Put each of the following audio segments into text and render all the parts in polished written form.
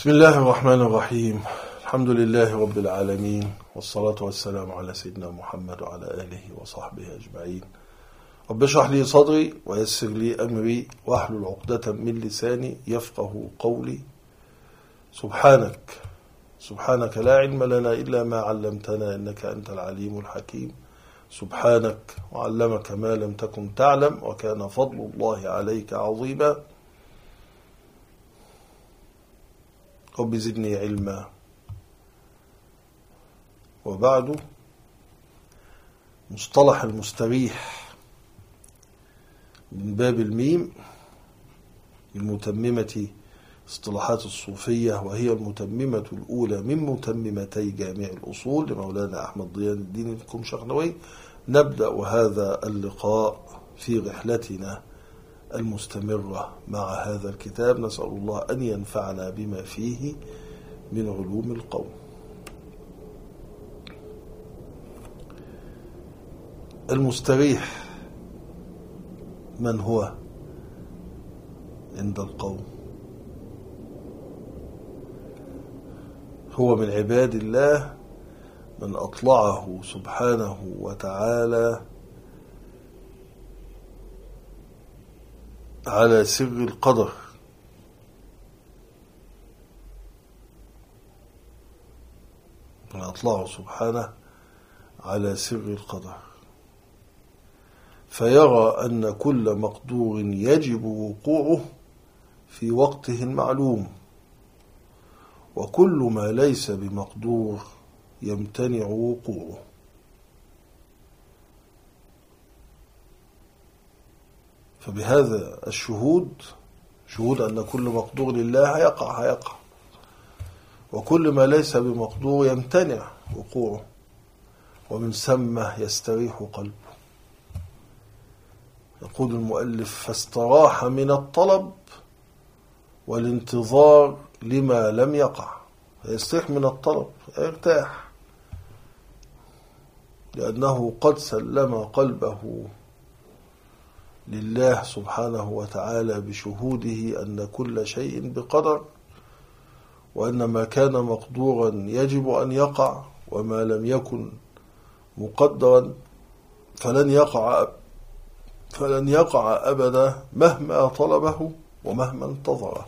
بسم الله الرحمن الرحيم. الحمد لله رب العالمين، والصلاة والسلام على سيدنا محمد وعلى آله وصحبه أجمعين. رب اشرح لي صدري ويسر لي أمري واحلل عقدة من لساني يفقه قولي. سبحانك لا علم لنا إلا ما علمتنا إنك أنت العليم الحكيم. سبحانك وعلمك ما لم تكن تعلم وكان فضل الله عليك عظيما. رب زدني علما. وبعد، مصطلح المستريح من باب الميم المتممة اصطلاحات الصوفية، وهي المتممة الأولى من متممتي جامع الأصول لمولانا أحمد ضياء الدين الكمشغنوي. نبدأ هذا اللقاء في رحلتنا المستمرة مع هذا الكتاب. نسأل الله أن ينفعنا بما فيه من علوم القوم. المستريح من هو عند القوم؟ هو من عباد الله من أطلعه سبحانه وتعالى على سر القدر، من أطلعه سبحانه على سر القدر، فيرى أن كل مقدور يجب وقوعه في وقته المعلوم، وكل ما ليس بمقدور يمتنع وقوعه. فبهذا الشهود، شهود أن كل مقدور لله هيقع، وكل ما ليس بمقدور يمتنع وقوعه، ومن ثم يستريح قلبه. يقول المؤلف: فاستراح من الطلب والانتظار لما لم يقع. يستريح من الطلب، يرتاح، لأنه قد سلم قلبه لله سبحانه وتعالى بشهوده أن كل شيء بقدر، وأن ما كان مقدورا يجب أن يقع، وما لم يكن مقدرا فلن يقع أبدا مهما طلبه ومهما انتظره.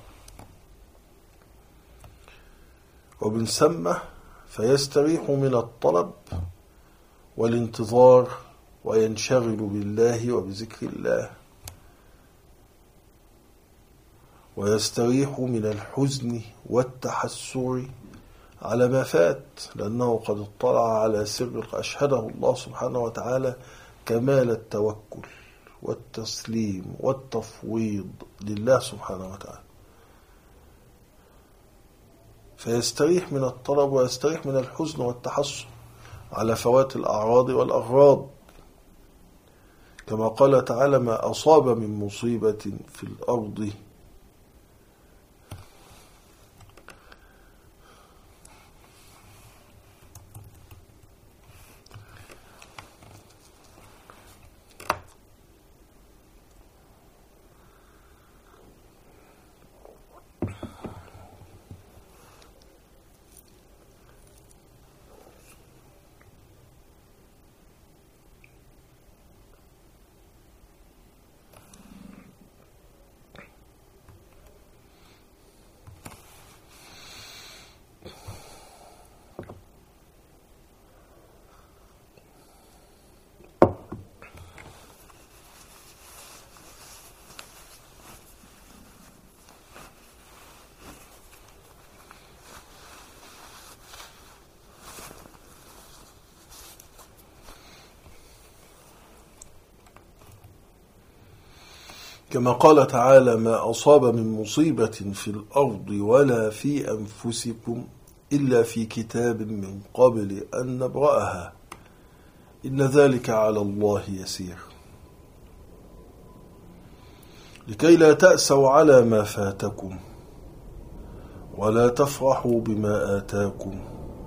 ومن ثم فيستريح من الطلب والانتظار وينشغل بالله وبذكر الله، ويستريح من الحزن والتحسر على ما فات، لأنه قد اطلع على سر أشهده الله سبحانه وتعالى كمال التوكل والتسليم والتفويض لله سبحانه وتعالى. فيستريح من الطلب ويستريح من الحزن والتحسر على فوات الأعراض والأغراض، كما قال تعالى: ما أصاب من مصيبة في الأرض كما قال تعالى: ما أصاب من مصيبة في الأرض ولا في أنفسكم إلا في كتاب من قبل أن نبرأها إن ذلك على الله يسير، لكي لا تأسوا على ما فاتكم ولا تفرحوا بما آتاكم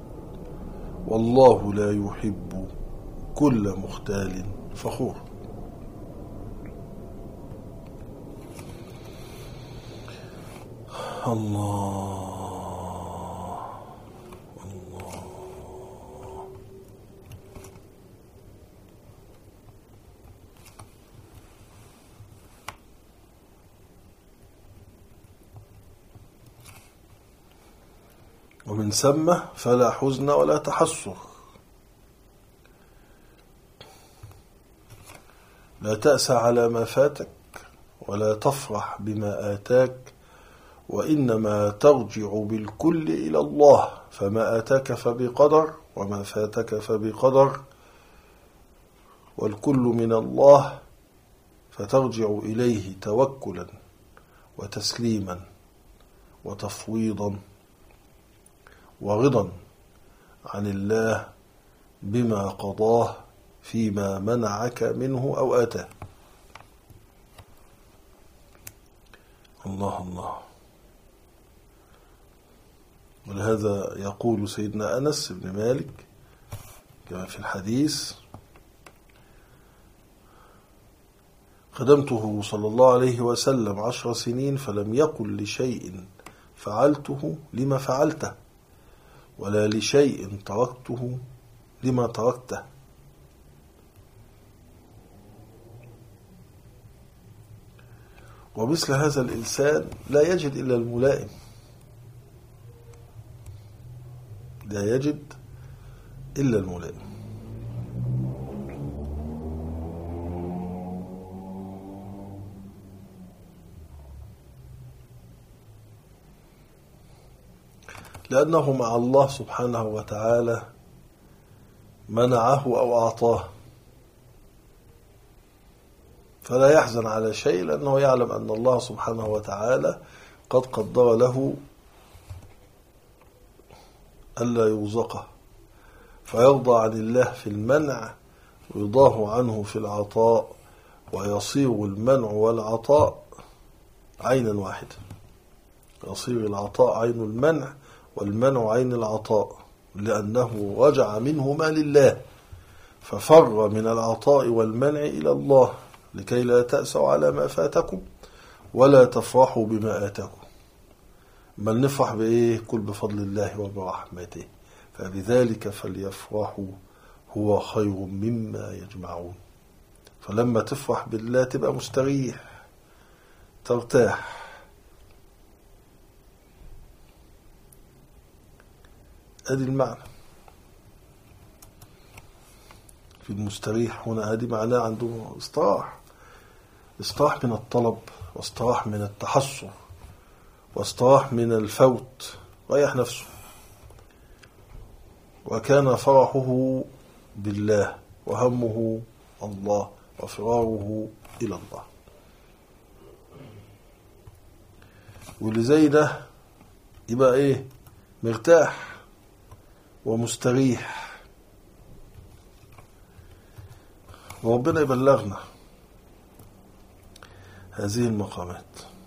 والله لا يحب كل مختال فخور. الله. ومن ثم فلا حزن ولا تحسر. لا تأسى على ما فاتك ولا تفرح بما آتاك، وإنما ترجع بالكل إلى الله، فما آتاك فبقدر وما فاتك فبقدر، والكل من الله، فترجع إليه توكلا وتسليما وتفويضا ورضا عن الله بما قضاه فيما منعك منه أو آتاه. الله الله. ولهذا يقول سيدنا أنس بن مالك كما في الحديث: خدمته صلى الله عليه وسلم 10 سنين فلم يقل لشيء فعلته لما فعلته، ولا لشيء تركته لما تركته. ومثل هذا الإنسان لا يجد إلا الملائم، لا يجد إلا الملائم. لأنه مع الله سبحانه وتعالى منعه أو أعطاه، فلا يحزن على شيء، لأنه يعلم أن الله سبحانه وتعالى قد قدر له ألا يرزقه، فيرضى عن الله في المنع ويرضاه عنه في العطاء، ويصير المنع والعطاء عينا واحدة. يصير العطاء عين المنع والمنع عين العطاء، لأنه رجع منهما لله، ففر من العطاء والمنع إلى الله، لكي لا تأسوا على ما فاتكم ولا تفرحوا بما آتاكم، بل نفرح بإيه؟ كل بفضل الله وبرحمته، فبذلك فليفرحوا هو خير مما يجمعون. فلما تفرح بالله تبقى مستريح، ترتاح. هذه المعنى في المستريح هنا، هذه معناه عنده استراح من الطلب، واستراح من التحصر، واستراح من الفوت، ريح نفسه، وكان فرحه بالله وهمه الله وفراره إلى الله. واللي زي ده يبقى ايه؟ مرتاح ومستريح. وربنا يبلغنا هذه المقامات.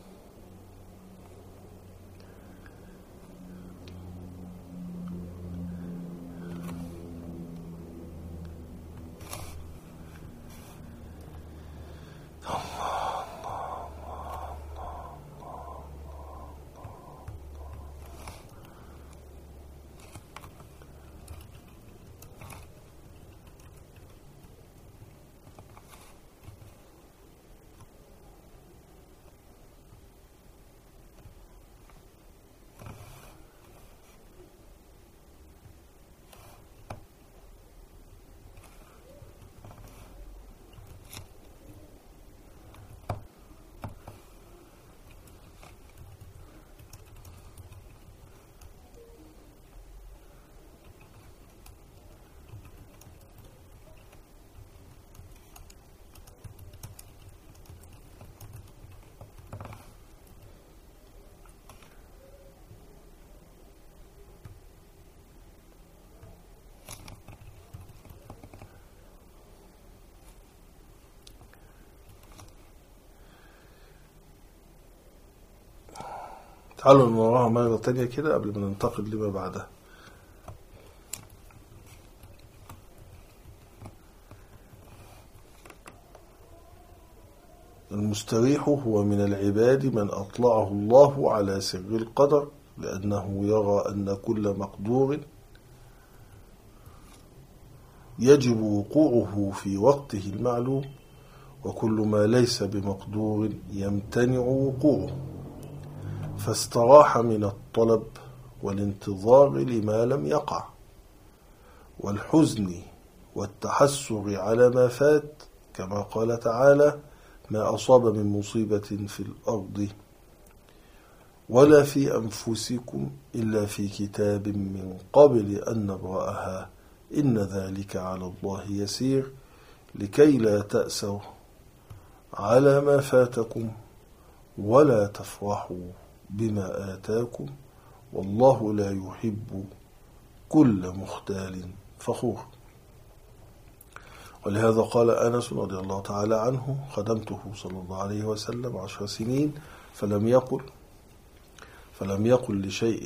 تعالوا نراها مرة تانية كده قبل ما ننتقل لما بعدها. المستريح هو من العباد من أطلعه الله على سر القدر، لأنه يرى أن كل مقدور يجب وقوعه في وقته المعلوم، وكل ما ليس بمقدور يمتنع وقوعه، فاستراح من الطلب والانتظار لما لم يقع، والحزن والتحسر على ما فات، كما قال تعالى: ما أصاب من مصيبة في الأرض ولا في أنفسكم إلا في كتاب من قبل أن نبرأها إن ذلك على الله يسير، لكي لا تأسوا على ما فاتكم ولا تفرحوا بما آتاكم والله لا يحب كل مختال فخور. ولهذا قال أنس رضي الله تعالى عنه: خدمته صلى الله عليه وسلم 10 سنين فلم يقل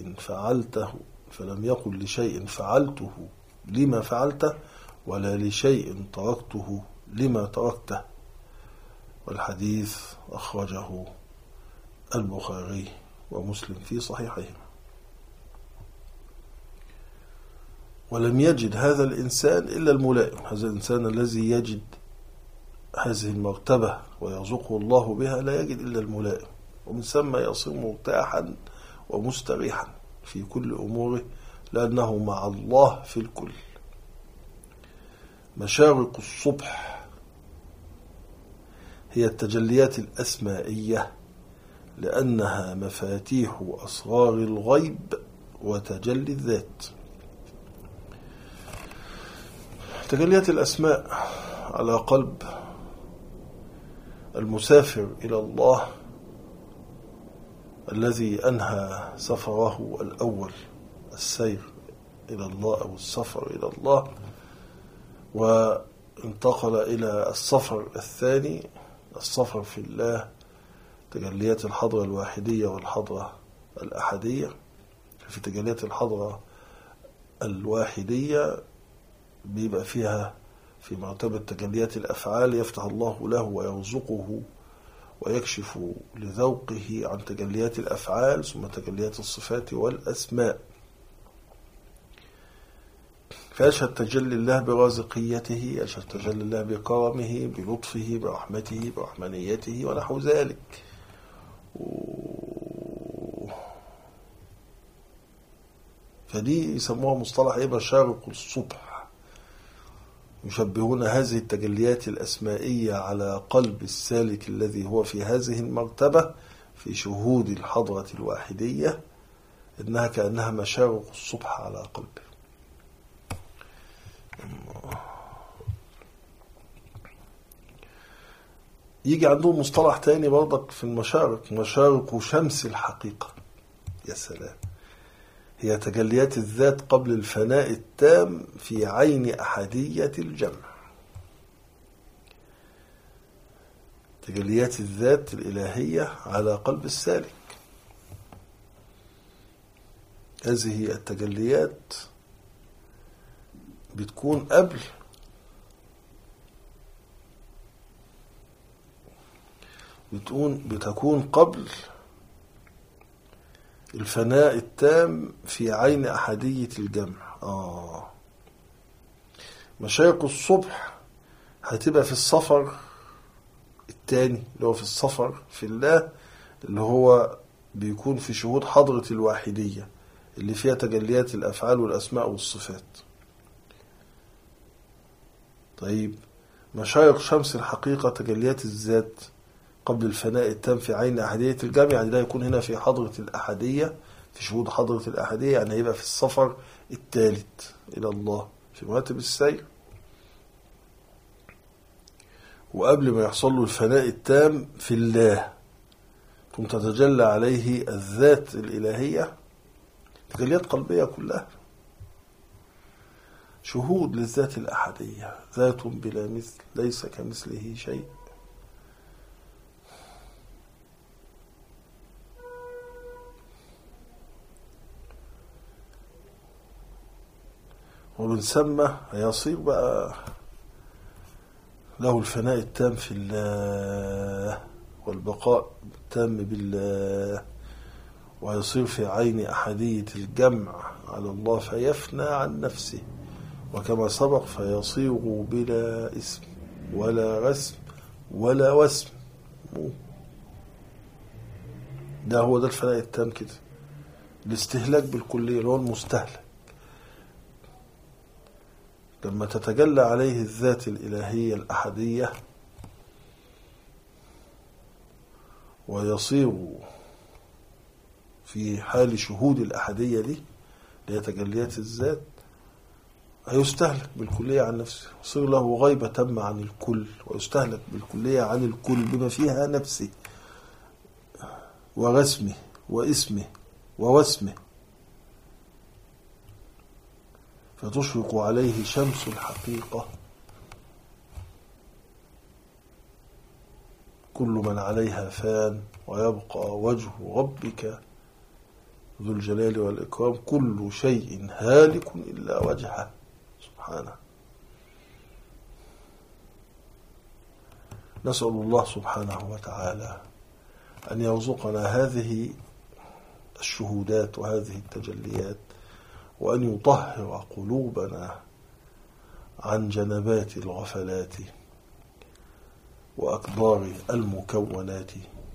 لشيء فعلته لما فعلته ولا لشيء تركته لما تركته. والحديث أخرجه البخاري ومسلم في صحيحهما. ولم يجد هذا الإنسان إلا الملائم، هذا الإنسان الذي يجد هذه المرتبة ويرزقه الله بها لا يجد إلا الملائم، ومن ثم يصير مرتاحا ومستريحا في كل أموره لأنه مع الله في الكل. مشارق الصبح هي التجليات الأسمائية لأنها مفاتيح أسرار الغيب وتجلي الذات. تجليات الأسماء على قلب المسافر إلى الله الذي أنهى سفره الأول، السير إلى الله أو السفر إلى الله، وانتقل إلى السفر الثاني، السفر في الله، تجليات الحضرة الواحدية والحضرة الأحدية. في تجليات الحضرة الواحدية بيبقى فيها في مرتبة تجليات الأفعال يفتح الله له ويرزقه ويكشف لذوقه عن تجليات الأفعال، ثم تجليات الصفات والأسماء. فيشهد تجلي الله برازقيته، يشهد تجلي الله بكرمه بلطفه برحمته برحمانيته ونحو ذلك. فدي يسموها مصطلح مشارق الصبح، يشبهون هذه التجليات الأسمائية على قلب السالك الذي هو في هذه المرتبة في شهود الحضرة الواحدية، إنها كأنها مشارق الصبح على قلبه. يجي عندهم مصطلح تاني برضك في المشارق، مشارق شمس الحقيقة. يا سلام، هي تجليات الذات قبل الفناء التام في عين أحدية الجمع. تجليات الذات الإلهية على قلب السالك، هذه التجليات بتكون قبل الفناء التام في عين أحدية الجمع. مشايق الصبح هتبقى في السفر الثاني اللي هو في السفر في الله، اللي هو بيكون في شهود حضرة الواحدية اللي فيها تجليات الأفعال والأسماء والصفات. طيب، مشايق شمس الحقيقة تجليات الذات قبل الفناء التام في عين أحدية الجمع، يعني ده يكون هنا في حضرة الأحدية، في شهود حضرة الأحدية، يعني هيبقى في السفر الثالث إلى الله في مراتب السير، وقبل ما يحصل له الفناء التام في الله ثم تتجلى عليه الذات الإلهية، تجليات قلبية كلها شهود للذات الأحدية، ذات بلا مثل ليس كمثله شيء. ومن ثم هيصير بقى له الفناء التام في الله والبقاء التام بالله، ويصير في عين أحدية الجمع على الله فيفنى عن نفسه، وكما سبق فيصير بلا اسم ولا رسم ولا وسم. ده هو ده الفناء التام كده، الاستهلاك بالكلية اللي هو المستهلك، لما تتجلى عليه الذات الإلهية الأحدية ويصير في حال شهود الأحدية دي اللي هي تجليات الذات، هيستهلك بالكلية عن نفسه، يصير له غيبة تامة عن الكل، ويستهلك بالكلية عن الكل بما فيها نفسه ورسمه واسمه ووسمه، فتشرق عليه شمس الحقيقة. كل من عليها فان ويبقى وجه ربك ذو الجلال والإكرام، كل شيء هالك إلا وجهه سبحانه. نسأل الله سبحانه وتعالى أن يرزقنا هذه الشهودات وهذه التجليات، وأن يطهر قلوبنا عن جنبات الغفلات وأكبار المكونات،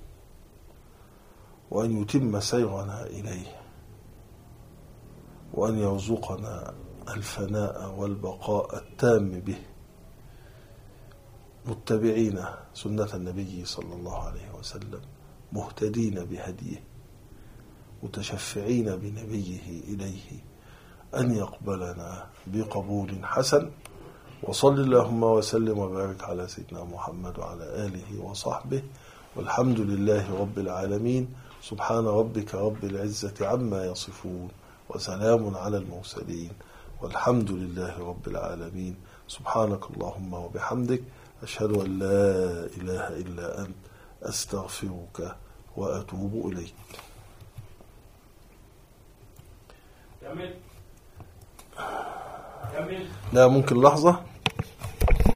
وأن يتم سيرنا إليه، وأن يرزقنا الفناء والبقاء التام به، متبعين سنة النبي صلى الله عليه وسلم، مهتدين بهديه، متشفعين بنبيه إليه أن يقبلنا بقبول حسن. وصل اللهم وسلم وبارك على سيدنا محمد وعلى آله وصحبه، والحمد لله رب العالمين. سبحان ربك رب العزة عما يصفون، وسلام على المرسلين، والحمد لله رب العالمين. سبحانك اللهم وبحمدك، أشهد أن لا إله إلا أنت، أستغفرك وأتوب إليك. لا ممكن لحظة.